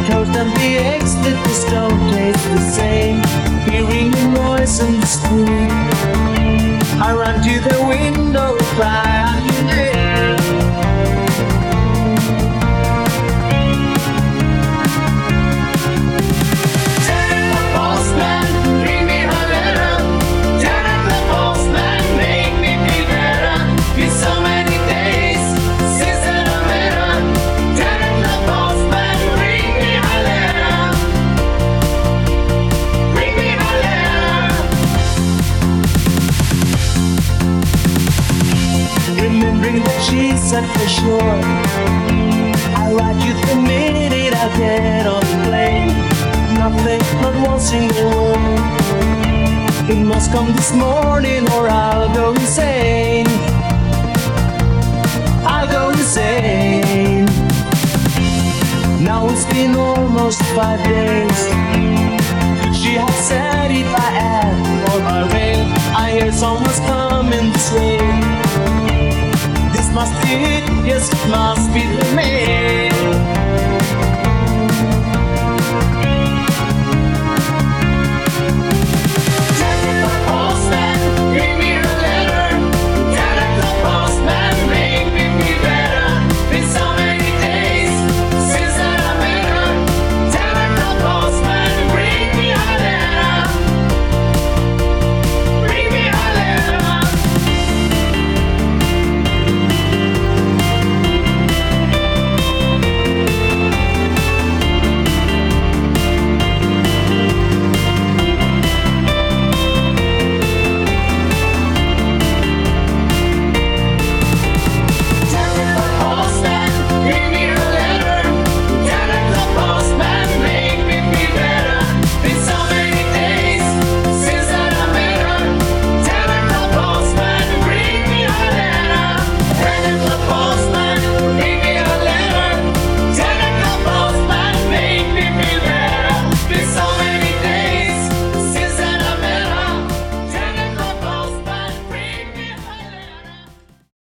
toast and the eggs that just don't taste the same. Hearing your voice on the street, I run to the window, cry out your name. Tell the postman, bring me a letter. Tell the postman, make me feel better. Been so many days since I met her. Tell the postman, bring me a letter. Bring me a letter. Remembering that she said for sure, I'll write you the minute I get on the plane. Nothing, not one single word. It must come this morning or I'll go insane. I'll go insane. Now it's been almost 5 days. Could she have said if I asked for my rain? I hear someone's coming this way. This must be it, yes, it must be the man.